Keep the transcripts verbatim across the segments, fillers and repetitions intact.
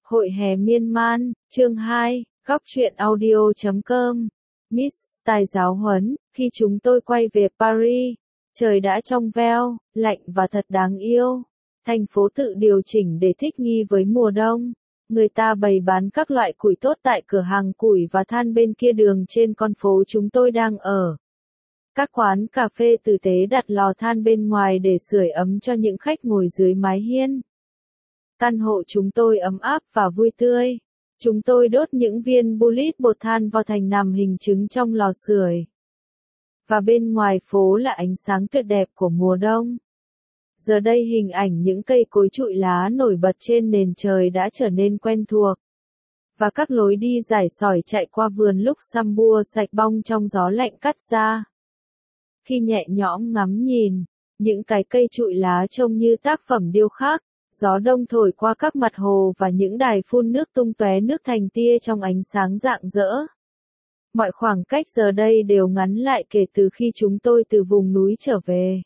Hội hè miên man, chương hai, góc truyện audio chấm com. Miss Style giáo huấn, khi chúng tôi quay về Paris, trời đã trong veo, lạnh và thật đáng yêu. Thành phố tự điều chỉnh để thích nghi với mùa đông. Người ta bày bán các loại củi tốt tại cửa hàng củi và than bên kia đường trên con phố chúng tôi đang ở. Các quán cà phê tử tế đặt lò than bên ngoài để sưởi ấm cho những khách ngồi dưới mái hiên. Căn hộ chúng tôi ấm áp và vui tươi. Chúng tôi đốt những viên bullet bột than vào thành nằm hình trứng trong lò sưởi. Và bên ngoài phố là ánh sáng tuyệt đẹp của mùa đông. Giờ đây hình ảnh những cây cối trụi lá nổi bật trên nền trời đã trở nên quen thuộc. Và các lối đi dài sỏi chạy qua vườn Luxembourg sạch bong trong gió lạnh cắt ra. Khi nhẹ nhõm ngắm nhìn, những cái cây trụi lá trông như tác phẩm điêu khắc. Gió đông thổi qua các mặt hồ và những đài phun nước tung tóe nước thành tia trong ánh sáng rạng rỡ. Mọi khoảng cách giờ đây đều ngắn lại kể từ khi chúng tôi từ vùng núi trở về.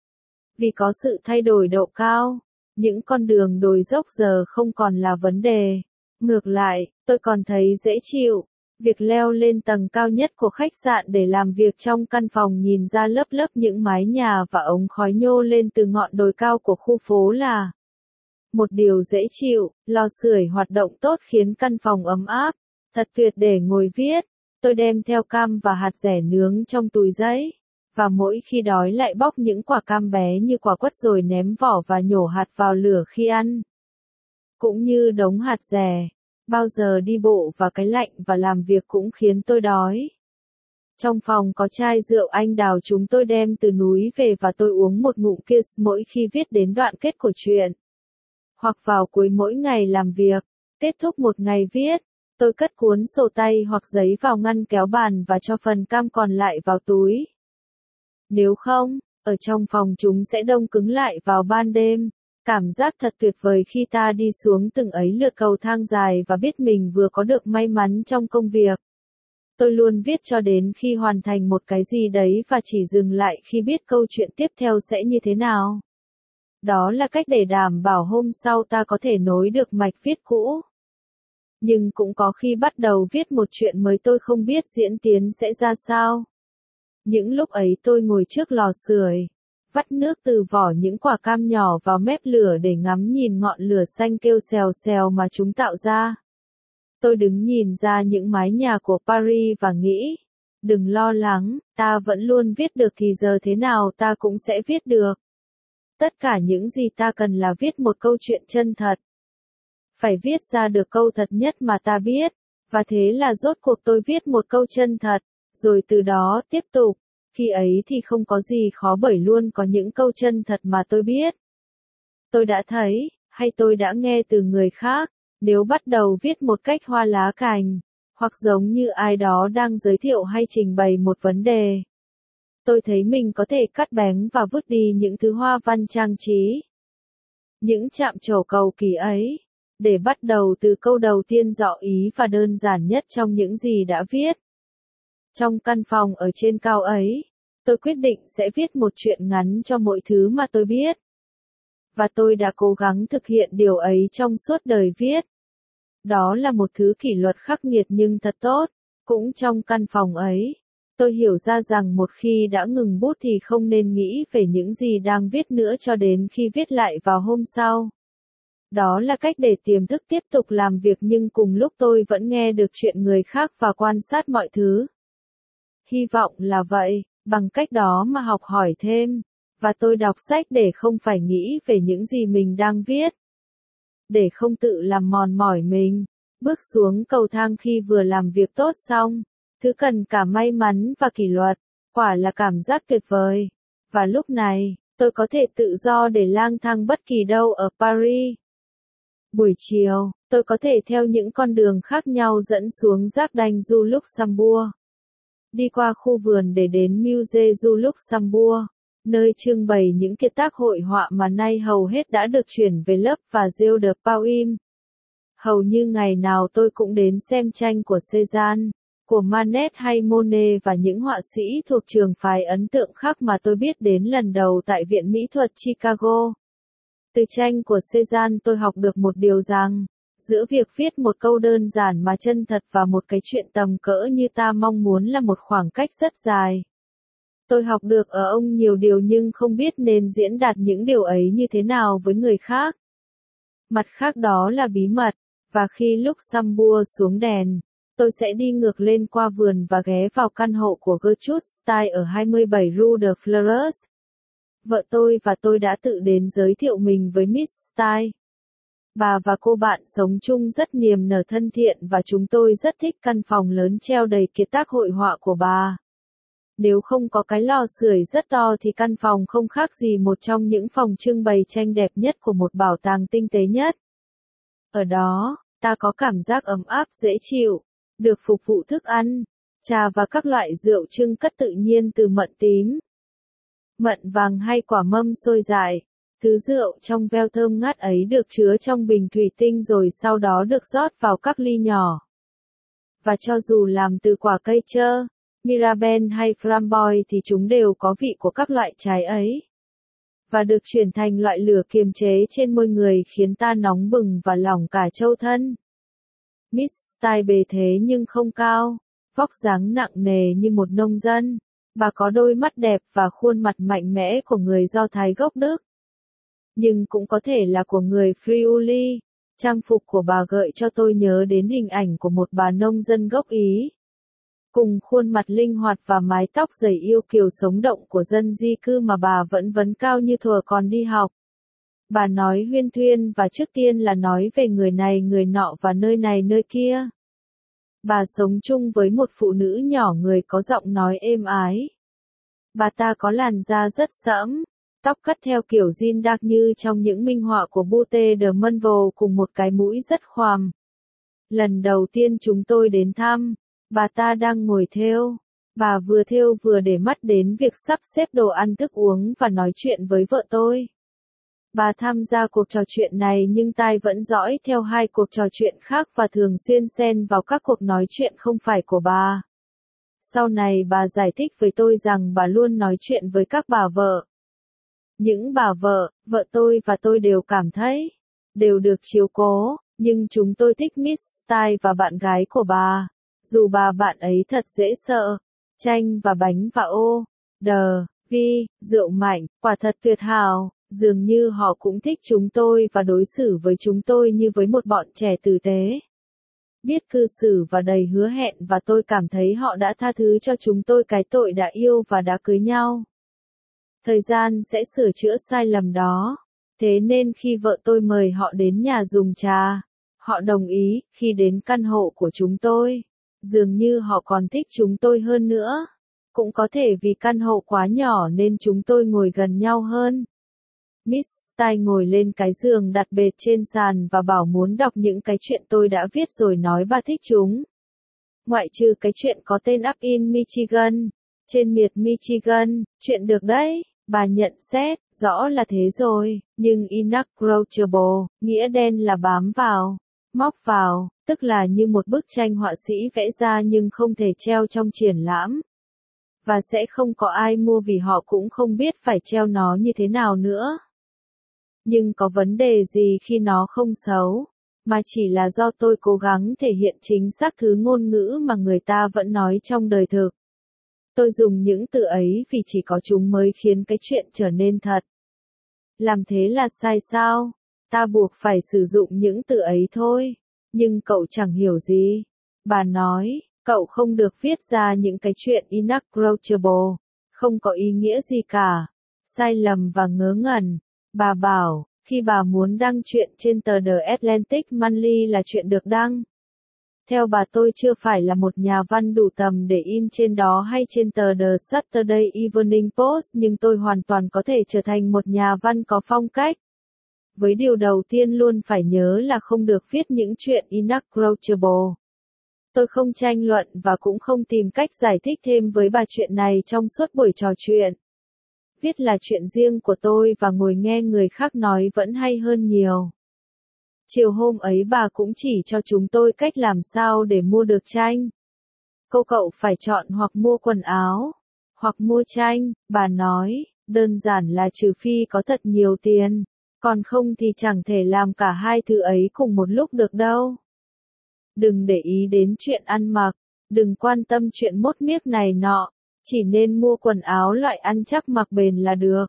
Vì có sự thay đổi độ cao, những con đường đồi dốc giờ không còn là vấn đề. Ngược lại, tôi còn thấy dễ chịu. Việc leo lên tầng cao nhất của khách sạn để làm việc trong căn phòng nhìn ra lớp lớp những mái nhà và ống khói nhô lên từ ngọn đồi cao của khu phố là một điều dễ chịu. Lò sưởi hoạt động tốt khiến căn phòng ấm áp, thật tuyệt để ngồi viết. Tôi đem theo cam và hạt dẻ nướng trong túi giấy, và mỗi khi đói lại bóc những quả cam bé như quả quất rồi ném vỏ và nhổ hạt vào lửa khi ăn. Cũng như đống hạt dẻ, bao giờ đi bộ và cái lạnh và làm việc cũng khiến tôi đói. Trong phòng có chai rượu anh đào chúng tôi đem từ núi về và tôi uống một ngụm kiss mỗi khi viết đến đoạn kết của chuyện. Hoặc vào cuối mỗi ngày làm việc, kết thúc một ngày viết, tôi cất cuốn sổ tay hoặc giấy vào ngăn kéo bàn và cho phần cam còn lại vào túi. Nếu không, ở trong phòng chúng sẽ đông cứng lại vào ban đêm. Cảm giác thật tuyệt vời khi ta đi xuống từng ấy lượt cầu thang dài và biết mình vừa có được may mắn trong công việc. Tôi luôn viết cho đến khi hoàn thành một cái gì đấy và chỉ dừng lại khi biết câu chuyện tiếp theo sẽ như thế nào. Đó là cách để đảm bảo hôm sau ta có thể nối được mạch viết cũ. Nhưng cũng có khi bắt đầu viết một chuyện mới tôi không biết diễn tiến sẽ ra sao. Những lúc ấy tôi ngồi trước lò sưởi, vắt nước từ vỏ những quả cam nhỏ vào mép lửa để ngắm nhìn ngọn lửa xanh kêu xèo xèo mà chúng tạo ra. Tôi đứng nhìn ra những mái nhà của Paris và nghĩ, đừng lo lắng, ta vẫn luôn viết được thì giờ thế nào ta cũng sẽ viết được. Tất cả những gì ta cần là viết một câu chuyện chân thật. Phải viết ra được câu thật nhất mà ta biết, và thế là rốt cuộc tôi viết một câu chân thật, rồi từ đó tiếp tục. Khi ấy thì không có gì khó bởi luôn có những câu chân thật mà tôi biết. Tôi đã thấy, hay tôi đã nghe từ người khác, nếu bắt đầu viết một cách hoa lá cành, hoặc giống như ai đó đang giới thiệu hay trình bày một vấn đề. Tôi thấy mình có thể cắt bén và vứt đi những thứ hoa văn trang trí. Những chạm trổ cầu kỳ ấy, để bắt đầu từ câu đầu tiên rõ ý và đơn giản nhất trong những gì đã viết. Trong căn phòng ở trên cao ấy, tôi quyết định sẽ viết một chuyện ngắn cho mỗi thứ mà tôi biết. Và tôi đã cố gắng thực hiện điều ấy trong suốt đời viết. Đó là một thứ kỷ luật khắc nghiệt nhưng thật tốt. Cũng trong căn phòng ấy, tôi hiểu ra rằng một khi đã ngừng bút thì không nên nghĩ về những gì đang viết nữa cho đến khi viết lại vào hôm sau. Đó là cách để tiềm thức tiếp tục làm việc nhưng cùng lúc tôi vẫn nghe được chuyện người khác và quan sát mọi thứ. Hy vọng là vậy, bằng cách đó mà học hỏi thêm. Và tôi đọc sách để không phải nghĩ về những gì mình đang viết. Để không tự làm mòn mỏi mình. Bước xuống cầu thang khi vừa làm việc tốt xong. Thứ cần cả may mắn và kỷ luật. Quả là cảm giác tuyệt vời. Và lúc này, tôi có thể tự do để lang thang bất kỳ đâu ở Paris. Buổi chiều, tôi có thể theo những con đường khác nhau dẫn xuống Jardin du Luxembourg. Đi qua khu vườn để đến Musée du Luxembourg, nơi trưng bày những kiệt tác hội họa mà nay hầu hết đã được chuyển về lớp và Jeu de Paume. Hầu như ngày nào tôi cũng đến xem tranh của Cézanne, của Manet hay Monet và những họa sĩ thuộc trường phái ấn tượng khác mà tôi biết đến lần đầu tại Viện Mỹ thuật Chicago. Từ tranh của Cézanne tôi học được một điều rằng, Giữa việc viết một câu đơn giản mà chân thật và một cái chuyện tầm cỡ như ta mong muốn là một khoảng cách rất dài. Tôi học được ở ông nhiều điều nhưng không biết nên diễn đạt những điều ấy như thế nào với người khác. Mặt khác đó là bí mật, và khi lúc Sambua xuống đèn, tôi sẽ đi ngược lên qua vườn và ghé vào căn hộ của Gertrude Stein ở hai mươi bảy Rue de Fleurs. Vợ tôi và tôi đã tự đến giới thiệu mình với Miss Stein. Bà và cô bạn sống chung rất niềm nở thân thiện và chúng tôi rất thích căn phòng lớn treo đầy kiệt tác hội họa của bà. Nếu không có cái lò sưởi rất to thì căn phòng không khác gì một trong những phòng trưng bày tranh đẹp nhất của một bảo tàng tinh tế nhất. Ở đó, ta có cảm giác ấm áp dễ chịu, được phục vụ thức ăn, trà và các loại rượu trưng cất tự nhiên từ mận tím, mận vàng hay quả mâm xôi dại. Thứ rượu trong veo thơm ngát ấy được chứa trong bình thủy tinh rồi sau đó được rót vào các ly nhỏ. Và cho dù làm từ quả cây trơ, Mirabelle hay Framboise thì chúng đều có vị của các loại trái ấy. Và được chuyển thành loại lửa kiềm chế trên môi người khiến ta nóng bừng và lỏng cả châu thân. Miss Stein bề thế nhưng không cao, vóc dáng nặng nề như một nông dân. Bà có đôi mắt đẹp và khuôn mặt mạnh mẽ của người Do Thái gốc Đức. Nhưng cũng có thể là của người Friuli. Trang phục của bà gợi cho tôi nhớ đến hình ảnh của một bà nông dân gốc Ý. Cùng khuôn mặt linh hoạt và mái tóc dày yêu kiều sống động của dân di cư mà bà vẫn vấn cao như thuở còn đi học. Bà nói huyên thuyên và trước tiên là nói về người này người nọ và nơi này nơi kia. Bà sống chung với một phụ nữ nhỏ người có giọng nói êm ái. Bà ta có làn da rất sẫm, tóc cắt theo kiểu jean dark như trong những minh họa của Butte de Monvel cùng một cái mũi rất khoằm. Lần đầu tiên chúng tôi đến thăm, bà ta đang ngồi thêu. Bà vừa thêu vừa để mắt đến việc sắp xếp đồ ăn thức uống và nói chuyện với vợ tôi. Bà tham gia cuộc trò chuyện này nhưng tai vẫn dõi theo hai cuộc trò chuyện khác và thường xuyên xen vào các cuộc nói chuyện không phải của bà. Sau này bà giải thích với tôi rằng bà luôn nói chuyện với các bà vợ. Những bà vợ, vợ tôi và tôi đều cảm thấy, đều được chiếu cố, nhưng chúng tôi thích Miss Stein và bạn gái của bà. Dù bà bạn ấy thật dễ sợ, chanh và bánh và ô, đờ, vi, rượu mạnh, quả thật tuyệt hảo, dường như họ cũng thích chúng tôi và đối xử với chúng tôi như với một bọn trẻ tử tế. Biết cư xử và đầy hứa hẹn và tôi cảm thấy họ đã tha thứ cho chúng tôi cái tội đã yêu và đã cưới nhau. Thời gian sẽ sửa chữa sai lầm đó. Thế nên khi vợ tôi mời họ đến nhà dùng trà, họ đồng ý. Khi đến căn hộ của chúng tôi, dường như họ còn thích chúng tôi hơn nữa. Cũng có thể vì căn hộ quá nhỏ nên chúng tôi ngồi gần nhau hơn. Miss Stein ngồi lên cái giường đặt bệt trên sàn và bảo muốn đọc những cái chuyện tôi đã viết rồi nói bà thích chúng. Ngoại trừ cái chuyện có tên Up in Michigan, trên miệt Michigan, chuyện được đấy, bà nhận xét, rõ là thế rồi, nhưng inapproachable, nghĩa đen là bám vào, móc vào, tức là như một bức tranh họa sĩ vẽ ra nhưng không thể treo trong triển lãm. Và sẽ không có ai mua vì họ cũng không biết phải treo nó như thế nào nữa. Nhưng có vấn đề gì khi nó không xấu, mà chỉ là do tôi cố gắng thể hiện chính xác thứ ngôn ngữ mà người ta vẫn nói trong đời thực. Tôi dùng những từ ấy vì chỉ có chúng mới khiến cái chuyện trở nên thật. Làm thế là sai sao? Ta buộc phải sử dụng những từ ấy thôi. Nhưng cậu chẳng hiểu gì. Bà nói, cậu không được viết ra những cái chuyện inapproachable, không có ý nghĩa gì cả. Sai lầm và ngớ ngẩn. Bà bảo, khi bà muốn đăng chuyện trên tờ The Atlantic Monthly là chuyện được đăng. Theo bà tôi chưa phải là một nhà văn đủ tầm để in trên đó hay trên tờ The Saturday Evening Post nhưng tôi hoàn toàn có thể trở thành một nhà văn có phong cách. Với điều đầu tiên luôn phải nhớ là không được viết những chuyện inapproachable. Tôi không tranh luận và cũng không tìm cách giải thích thêm với bà chuyện này trong suốt buổi trò chuyện. Viết là chuyện riêng của tôi và ngồi nghe người khác nói vẫn hay hơn nhiều. Chiều hôm ấy bà cũng chỉ cho chúng tôi cách làm sao để mua được tranh. Cô cậu phải chọn hoặc mua quần áo, hoặc mua tranh, bà nói, đơn giản là trừ phi có thật nhiều tiền. Còn không thì chẳng thể làm cả hai thứ ấy cùng một lúc được đâu. Đừng để ý đến chuyện ăn mặc, đừng quan tâm chuyện mốt miếc này nọ, chỉ nên mua quần áo loại ăn chắc mặc bền là được.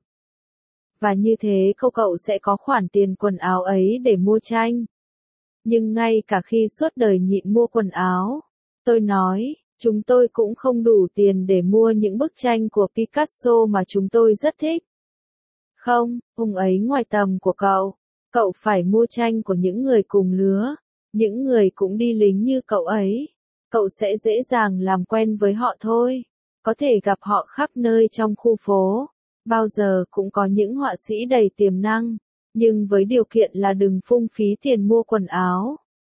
Và như thế cậu cậu sẽ có khoản tiền quần áo ấy để mua tranh. Nhưng ngay cả khi suốt đời nhịn mua quần áo, tôi nói, chúng tôi cũng không đủ tiền để mua những bức tranh của Picasso mà chúng tôi rất thích. Không, ông ấy ngoài tầm của cậu, cậu phải mua tranh của những người cùng lứa, những người cũng đi lính như cậu ấy. Cậu sẽ dễ dàng làm quen với họ thôi, có thể gặp họ khắp nơi trong khu phố. Bao giờ cũng có những họa sĩ đầy tiềm năng, nhưng với điều kiện là đừng phung phí tiền mua quần áo.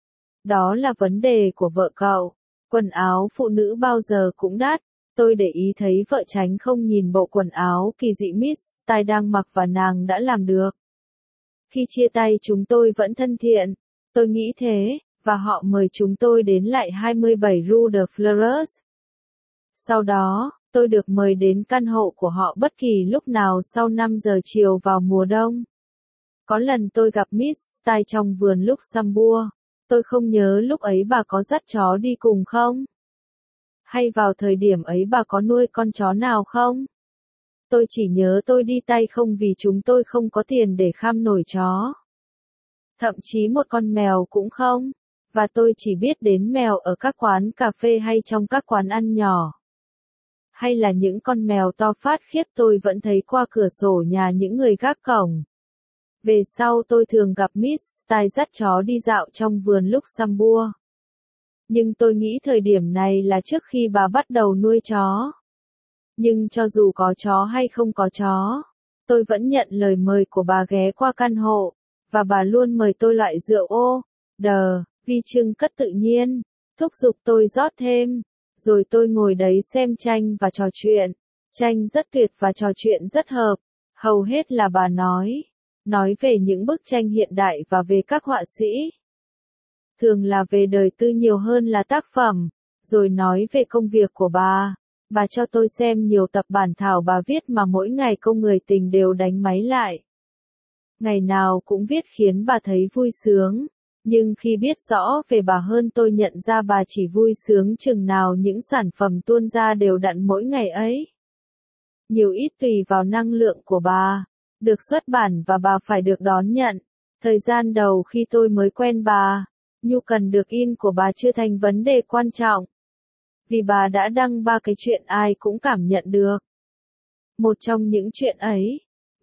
Đó là vấn đề của vợ cậu. Quần áo phụ nữ bao giờ cũng đắt. Tôi để ý thấy vợ Tránh không nhìn bộ quần áo kỳ dị Miss Style đang mặc và nàng đã làm được. Khi chia tay chúng tôi vẫn thân thiện. Tôi nghĩ thế, và họ mời chúng tôi đến lại hai mươi bảy Rue de Fleurs. Sau đó, tôi được mời đến căn hộ của họ bất kỳ lúc nào sau năm giờ chiều vào mùa đông. Có lần tôi gặp Miss Style trong vườn Luxembourg. Tôi không nhớ lúc ấy bà có dắt chó đi cùng không? Hay vào thời điểm ấy bà có nuôi con chó nào không? Tôi chỉ nhớ tôi đi tay không vì chúng tôi không có tiền để kham nổi chó. Thậm chí một con mèo cũng không. Và tôi chỉ biết đến mèo ở các quán cà phê hay trong các quán ăn nhỏ. Hay là những con mèo to phát khiếp tôi vẫn thấy qua cửa sổ nhà những người gác cổng. Về sau tôi thường gặp Miss Style dắt chó đi dạo trong vườn Luxembourg. Nhưng tôi nghĩ thời điểm này là trước khi bà bắt đầu nuôi chó. Nhưng cho dù có chó hay không có chó, tôi vẫn nhận lời mời của bà ghé qua căn hộ, và bà luôn mời tôi loại rượu ô, đờ, vi trưng cất tự nhiên, thúc giục tôi rót thêm, rồi tôi ngồi đấy xem tranh và trò chuyện. Tranh rất tuyệt và trò chuyện rất hợp, hầu hết là bà nói, nói về những bức tranh hiện đại và về các họa sĩ. Thường là về đời tư nhiều hơn là tác phẩm, rồi nói về công việc của bà. Bà cho tôi xem nhiều tập bản thảo bà viết mà mỗi ngày câu người tình đều đánh máy lại. Ngày nào cũng viết khiến bà thấy vui sướng, nhưng khi biết rõ về bà hơn tôi nhận ra bà chỉ vui sướng chừng nào những sản phẩm tuôn ra đều đặn mỗi ngày ấy. Nhiều ít tùy vào năng lượng của bà, được xuất bản và bà phải được đón nhận. Thời gian đầu khi tôi mới quen bà, nhu cần được in của bà chưa thành vấn đề quan trọng. Vì bà đã đăng ba cái chuyện ai cũng cảm nhận được. Một trong những chuyện ấy,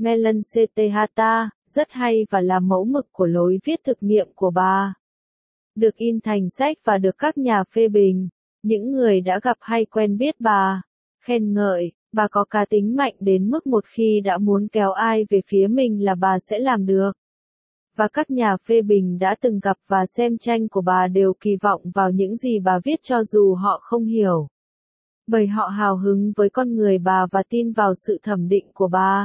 Melanchtheta, rất hay và là mẫu mực của lối viết thực nghiệm của bà. Được in thành sách và được các nhà phê bình, những người đã gặp hay quen biết bà, khen ngợi, bà có cá tính mạnh đến mức một khi đã muốn kéo ai về phía mình là bà sẽ làm được. Và các nhà phê bình đã từng gặp và xem tranh của bà đều kỳ vọng vào những gì bà viết cho dù họ không hiểu. Bởi họ hào hứng với con người bà và tin vào sự thẩm định của bà.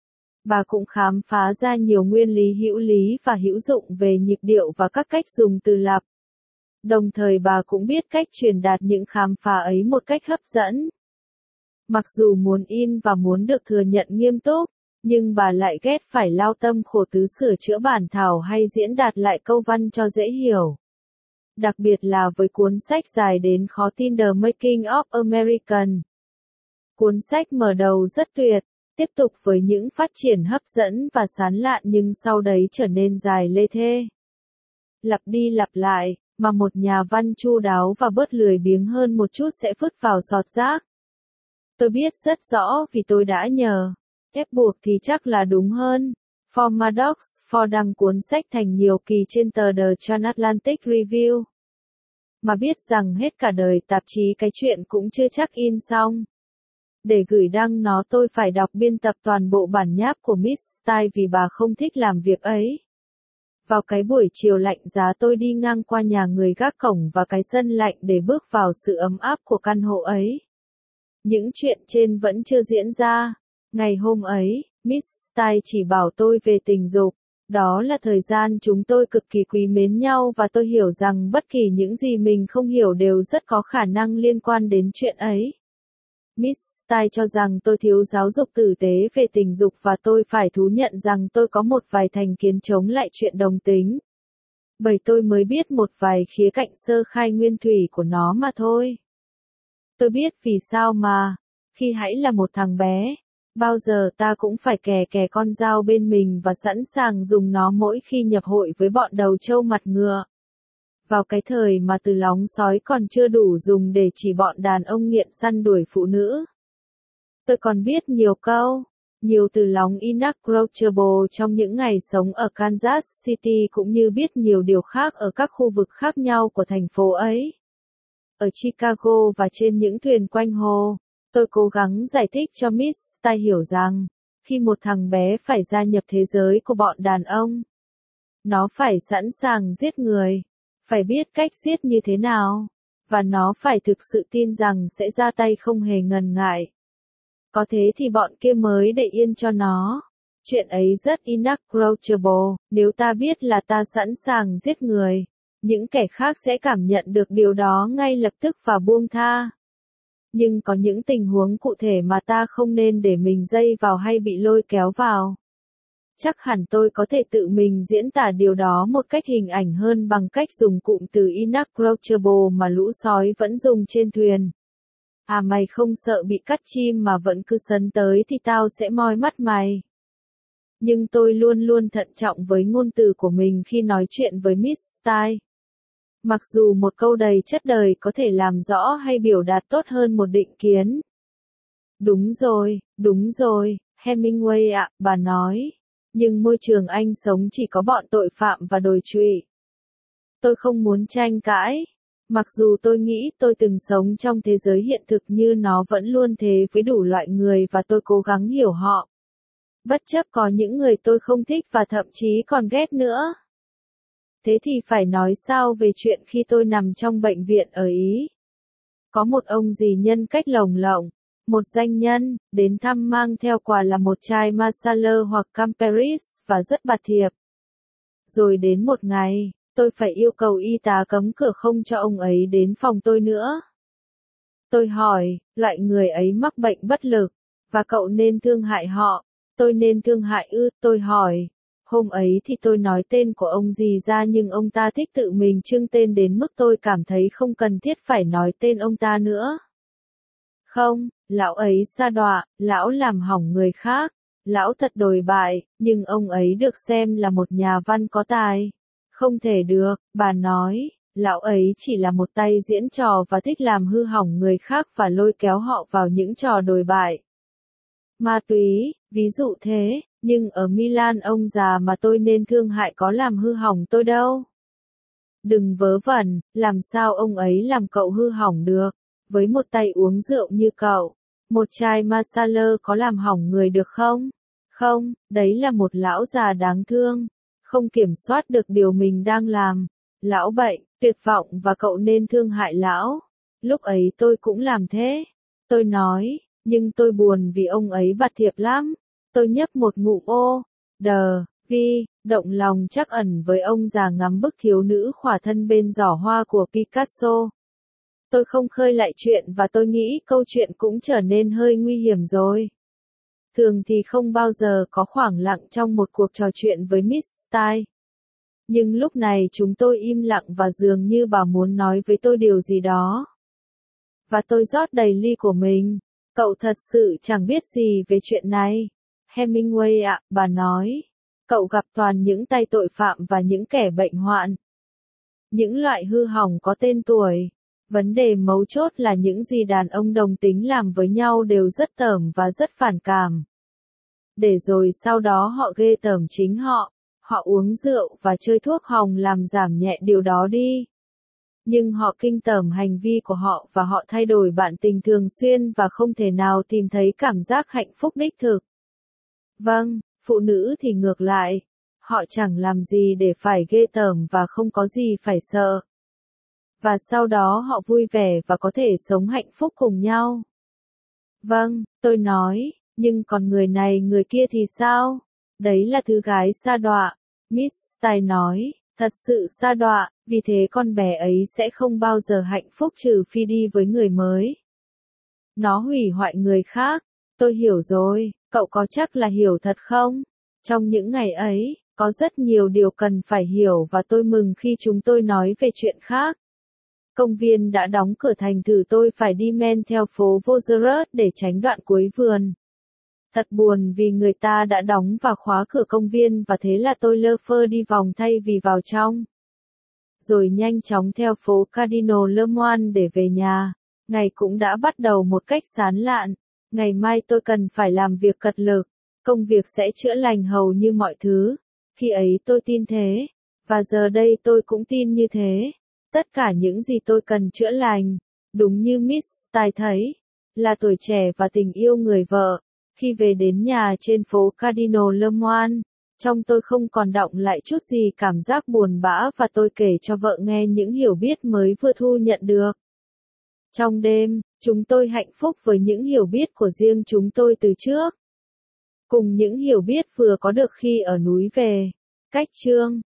Bà cũng khám phá ra nhiều nguyên lý hữu lý và hữu dụng về nhịp điệu và các cách dùng từ lặp. Đồng thời bà cũng biết cách truyền đạt những khám phá ấy một cách hấp dẫn. Mặc dù muốn in và muốn được thừa nhận nghiêm túc, nhưng bà lại ghét phải lao tâm khổ tứ sửa chữa bản thảo hay diễn đạt lại câu văn cho dễ hiểu. Đặc biệt là với cuốn sách dài đến khó tin The Making of American. Cuốn sách mở đầu rất tuyệt, tiếp tục với những phát triển hấp dẫn và sán lạn nhưng sau đấy trở nên dài lê thê. Lặp đi lặp lại, mà một nhà văn chu đáo và bớt lười biếng hơn một chút sẽ vứt vào sọt rác. Tôi biết rất rõ vì tôi đã nhờ. Ép buộc thì chắc là đúng hơn. Formadox for đăng cuốn sách thành nhiều kỳ trên tờ The Transatlantic Review. Mà biết rằng hết cả đời tạp chí cái chuyện cũng chưa chắc in xong. Để gửi đăng nó tôi phải đọc biên tập toàn bộ bản nháp của Miss Style vì bà không thích làm việc ấy. Vào cái buổi chiều lạnh giá tôi đi ngang qua nhà người gác cổng và cái sân lạnh để bước vào sự ấm áp của căn hộ ấy. Những chuyện trên vẫn chưa diễn ra. Ngày hôm ấy, Miss Style chỉ bảo tôi về tình dục. Đó là thời gian chúng tôi cực kỳ quý mến nhau và tôi hiểu rằng bất kỳ những gì mình không hiểu đều rất có khả năng liên quan đến chuyện ấy. Miss Style cho rằng tôi thiếu giáo dục tử tế về tình dục và tôi phải thú nhận rằng tôi có một vài thành kiến chống lại chuyện đồng tính. Bởi tôi mới biết một vài khía cạnh sơ khai nguyên thủy của nó mà thôi. Tôi biết vì sao mà, khi hãy là một thằng bé, bao giờ ta cũng phải kè kè con dao bên mình và sẵn sàng dùng nó mỗi khi nhập hội với bọn đầu trâu mặt ngựa. Vào cái thời mà từ lóng sói còn chưa đủ dùng để chỉ bọn đàn ông nghiện săn đuổi phụ nữ. Tôi còn biết nhiều câu, nhiều từ lóng inapproachable trong những ngày sống ở Kansas City cũng như biết nhiều điều khác ở các khu vực khác nhau của thành phố ấy. Ở Chicago và trên những thuyền quanh hồ, tôi cố gắng giải thích cho Miss Style hiểu rằng, khi một thằng bé phải gia nhập thế giới của bọn đàn ông, nó phải sẵn sàng giết người, phải biết cách giết như thế nào, và nó phải thực sự tin rằng sẽ ra tay không hề ngần ngại. Có thế thì bọn kia mới để yên cho nó. Chuyện ấy rất inapproachable, nếu ta biết là ta sẵn sàng giết người, những kẻ khác sẽ cảm nhận được điều đó ngay lập tức và buông tha. Nhưng có những tình huống cụ thể mà ta không nên để mình dây vào hay bị lôi kéo vào. Chắc hẳn tôi có thể tự mình diễn tả điều đó một cách hình ảnh hơn bằng cách dùng cụm từ inapproachable mà lũ sói vẫn dùng trên thuyền. À mày không sợ bị cắt chim mà vẫn cứ sấn tới thì tao sẽ moi mắt mày. Nhưng tôi luôn luôn thận trọng với ngôn từ của mình khi nói chuyện với Miss Style. Mặc dù một câu đầy chất đời có thể làm rõ hay biểu đạt tốt hơn một định kiến. Đúng rồi, đúng rồi, Hemingway ạ, bà nói. Nhưng môi trường anh sống chỉ có bọn tội phạm và đồi trụy. Tôi không muốn tranh cãi. Mặc dù tôi nghĩ tôi từng sống trong thế giới hiện thực như nó vẫn luôn thế với đủ loại người và tôi cố gắng hiểu họ. Bất chấp có những người tôi không thích và thậm chí còn ghét nữa. Thế thì phải nói sao về chuyện khi tôi nằm trong bệnh viện ở Ý. Có một ông dì nhân cách lồng lộng, một danh nhân, đến thăm mang theo quà là một chai Marsala hoặc Camperis và rất bạt thiệp. Rồi đến một ngày, tôi phải yêu cầu y tá cấm cửa không cho ông ấy đến phòng tôi nữa. Tôi hỏi, loại người ấy mắc bệnh bất lực, và cậu nên thương hại họ. Tôi nên thương hại ư, tôi hỏi. Hôm ấy thì tôi nói tên của ông dì ra nhưng ông ta thích tự mình trưng tên đến mức tôi cảm thấy không cần thiết phải nói tên ông ta nữa. Không, lão ấy sa đọa, lão làm hỏng người khác, lão thật đồi bại, nhưng ông ấy được xem là một nhà văn có tài. Không thể được, bà nói, lão ấy chỉ là một tay diễn trò và thích làm hư hỏng người khác và lôi kéo họ vào những trò đồi bại. Ma túy, ví dụ thế, nhưng ở Milan ông già mà tôi nên thương hại có làm hư hỏng tôi đâu. Đừng vớ vẩn, làm sao ông ấy làm cậu hư hỏng được, với một tay uống rượu như cậu. Một chai Marsala có làm hỏng người được không? Không, đấy là một lão già đáng thương, không kiểm soát được điều mình đang làm. Lão bệnh, tuyệt vọng và cậu nên thương hại lão. Lúc ấy tôi cũng làm thế. Tôi nói, nhưng tôi buồn vì ông ấy bạt thiệp lắm. Tôi nhấp một ngụm ô, đờ, vi, động lòng trắc ẩn với ông già ngắm bức thiếu nữ khỏa thân bên giỏ hoa của Picasso. Tôi không khơi lại chuyện và tôi nghĩ câu chuyện cũng trở nên hơi nguy hiểm rồi. Thường thì không bao giờ có khoảng lặng trong một cuộc trò chuyện với Miss Style. Nhưng lúc này chúng tôi im lặng và dường như bà muốn nói với tôi điều gì đó. Và tôi rót đầy ly của mình. Cậu thật sự chẳng biết gì về chuyện này. Hemingway ạ, bà nói. Cậu gặp toàn những tay tội phạm và những kẻ bệnh hoạn. Những loại hư hỏng có tên tuổi. Vấn đề mấu chốt là những gì đàn ông đồng tính làm với nhau đều rất tởm và rất phản cảm. Để rồi sau đó họ ghê tởm chính họ. Họ uống rượu và chơi thuốc hòng làm giảm nhẹ điều đó đi. Nhưng họ kinh tởm hành vi của họ và họ thay đổi bạn tình thường xuyên và không thể nào tìm thấy cảm giác hạnh phúc đích thực. Vâng, phụ nữ thì ngược lại. Họ chẳng làm gì để phải ghê tởm và không có gì phải sợ. Và sau đó họ vui vẻ và có thể sống hạnh phúc cùng nhau. Vâng, tôi nói, nhưng còn người này người kia thì sao? Đấy là thứ gái sa đọa. Miss Style nói, thật sự sa đọa, vì thế con bé ấy sẽ không bao giờ hạnh phúc trừ phi đi với người mới. Nó hủy hoại người khác. Tôi hiểu rồi, cậu có chắc là hiểu thật không? Trong những ngày ấy, có rất nhiều điều cần phải hiểu và tôi mừng khi chúng tôi nói về chuyện khác. Công viên đã đóng cửa thành thử tôi phải đi men theo phố Vaugirard để tránh đoạn cuối vườn. Thật buồn vì người ta đã đóng và khóa cửa công viên và thế là tôi lơ phơ đi vòng thay vì vào trong. Rồi nhanh chóng theo phố Cardinal Lemoine để về nhà. Ngày cũng đã bắt đầu một cách sán lạn. Ngày mai tôi cần phải làm việc cật lực. Công việc sẽ chữa lành hầu như mọi thứ. Khi ấy tôi tin thế. Và giờ đây tôi cũng tin như thế. Tất cả những gì tôi cần chữa lành, đúng như Miss Style thấy, là tuổi trẻ và tình yêu người vợ. Khi về đến nhà trên phố Cardinal Lemoine, trong tôi không còn đọng lại chút gì cảm giác buồn bã và tôi kể cho vợ nghe những hiểu biết mới vừa thu nhận được. Trong đêm, chúng tôi hạnh phúc với những hiểu biết của riêng chúng tôi từ trước. Cùng những hiểu biết vừa có được khi ở núi về. Cách chương